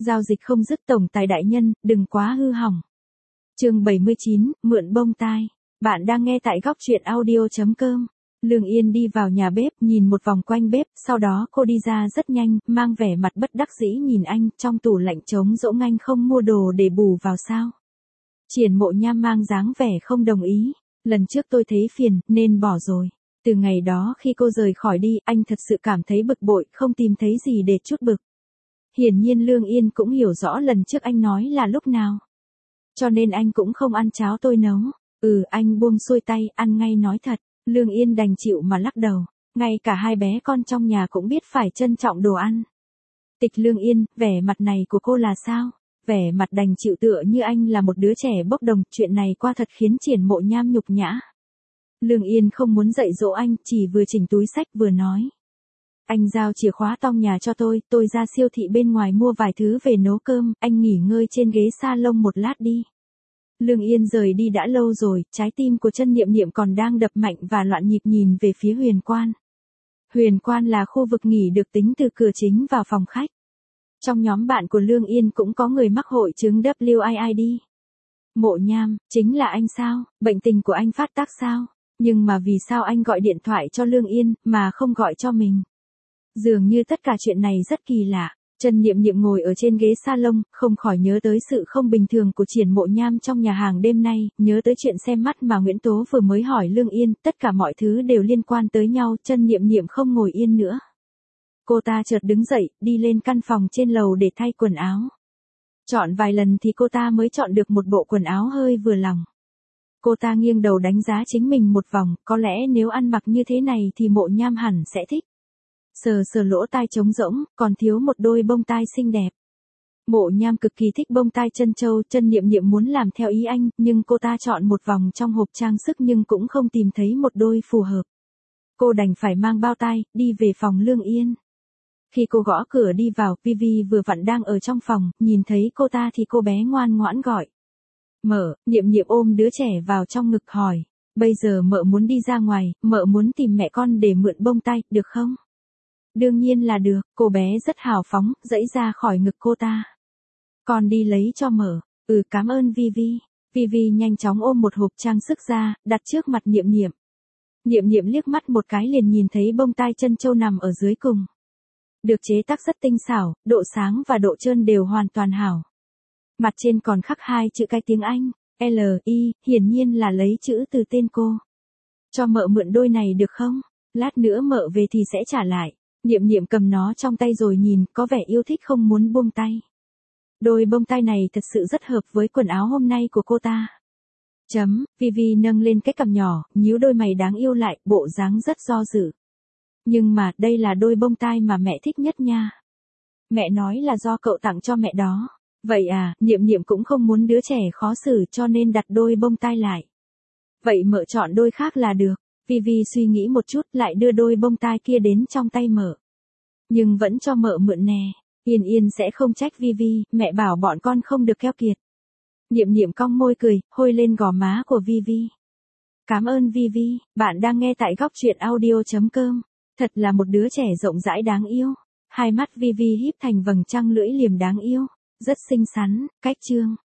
Giao dịch không dứt tổng tài đại nhân, đừng quá hư hỏng. Chương 79, mượn bông tai. Bạn đang nghe tại góc truyện audio.com. Lương Yên đi vào nhà bếp, nhìn một vòng quanh bếp, sau đó cô đi ra rất nhanh, mang vẻ mặt bất đắc dĩ nhìn anh, trong tủ lạnh trống rỗng anh không mua đồ để bù vào sao? Triển Mộ Nham mang dáng vẻ không đồng ý. Lần trước tôi thấy phiền, nên bỏ rồi. Từ ngày đó khi cô rời khỏi đi, anh thật sự cảm thấy bực bội, không tìm thấy gì để trút bực. Hiển nhiên Lương Yên cũng hiểu rõ lần trước anh nói là lúc nào. Cho nên anh cũng không ăn cháo tôi nấu. Anh buông xuôi tay, ăn ngay nói thật. Lương Yên đành chịu mà lắc đầu. Ngay cả hai bé con trong nhà cũng biết phải trân trọng đồ ăn. Tịch Lương Yên, vẻ mặt này của cô là sao? Vẻ mặt đành chịu tựa như anh là một đứa trẻ bốc đồng. Chuyện này qua thật khiến Triển Mộ Nham nhục nhã. Lương Yên không muốn dạy dỗ anh, chỉ vừa chỉnh túi xách vừa nói. Anh giao chìa khóa tong nhà cho tôi ra siêu thị bên ngoài mua vài thứ về nấu cơm, anh nghỉ ngơi trên ghế salon một lát đi. Lương Yên rời đi đã lâu rồi, trái tim của Chân Niệm Niệm còn đang đập mạnh và loạn nhịp nhìn về phía Huyền Quan. Huyền Quan là khu vực nghỉ được tính từ cửa chính vào phòng khách. Trong nhóm bạn của Lương Yên cũng có người mắc hội chứng WIID. Mộ Nham, chính là anh sao? Bệnh tình của anh phát tác sao? Nhưng mà vì sao anh gọi điện thoại cho Lương Yên, mà không gọi cho mình? Dường như tất cả chuyện này rất kỳ lạ. Chân Niệm Niệm ngồi ở trên ghế salon, không khỏi nhớ tới sự không bình thường của Triển Mộ Nham trong nhà hàng đêm nay, nhớ tới chuyện xem mắt mà Nguyễn Tố vừa mới hỏi Lương Yên, tất cả mọi thứ đều liên quan tới nhau, Chân Niệm Niệm không ngồi yên nữa. Cô ta chợt đứng dậy, đi lên căn phòng trên lầu để thay quần áo. Chọn vài lần thì cô ta mới chọn được một bộ quần áo hơi vừa lòng. Cô ta nghiêng đầu đánh giá chính mình một vòng, có lẽ nếu ăn mặc như thế này thì Mộ Nham hẳn sẽ thích. Sờ sờ lỗ tai trống rỗng, còn thiếu một đôi bông tai xinh đẹp. Mộ Nham cực kỳ thích bông tai chân châu, Chân Niệm Niệm muốn làm theo ý anh, nhưng cô ta chọn một vòng trong hộp trang sức nhưng cũng không tìm thấy một đôi phù hợp. Cô đành phải mang bao tai, đi về phòng Lương Yên. Khi cô gõ cửa đi vào, Vivi vừa vặn đang ở trong phòng, nhìn thấy cô ta thì cô bé ngoan ngoãn gọi. Mợ, Niệm Niệm ôm đứa trẻ vào trong ngực hỏi. Bây giờ mợ muốn đi ra ngoài, mợ muốn tìm mẹ con để mượn bông tai, được không? Đương nhiên là được, cô bé rất hào phóng, giãy ra khỏi ngực cô ta. Con đi lấy cho mợ. Cảm ơn Vivi. Vivi nhanh chóng ôm một hộp trang sức ra, đặt trước mặt Niệm Niệm. Niệm Niệm liếc mắt một cái liền nhìn thấy bông tai chân châu nằm ở dưới cùng. Được chế tác rất tinh xảo, độ sáng và độ trơn đều hoàn toàn hảo. Mặt trên còn khắc hai chữ cái tiếng Anh, L.I, hiển nhiên là lấy chữ từ tên cô. Cho mợ mượn đôi này được không? Lát nữa mợ về thì sẽ trả lại. Niệm Niệm cầm nó trong tay rồi nhìn, có vẻ yêu thích không muốn buông tay. Đôi bông tai này thật sự rất hợp với quần áo hôm nay của cô ta. Vivi nâng lên cái cằm nhỏ, nhíu đôi mày đáng yêu lại, bộ dáng rất do dự. Nhưng mà, đây là đôi bông tai mà mẹ thích nhất nha. Mẹ nói là do cậu tặng cho mẹ đó. Vậy à, Niệm Niệm cũng không muốn đứa trẻ khó xử cho nên đặt đôi bông tai lại. Vậy mợ chọn đôi khác là được. Vivi suy nghĩ một chút lại đưa đôi bông tai kia đến trong tay mợ. Nhưng vẫn cho mợ mượn nè. Yên Yên sẽ không trách Vivi, mẹ bảo bọn con không được keo kiệt. Niệm Niệm cong môi cười, hôi lên gò má của Vivi. Cảm ơn Vivi, bạn đang nghe tại góc truyện audio.com. Thật là một đứa trẻ rộng rãi đáng yêu. Hai mắt Vivi híp thành vầng trăng lưỡi liềm đáng yêu. Rất xinh xắn, cách chương.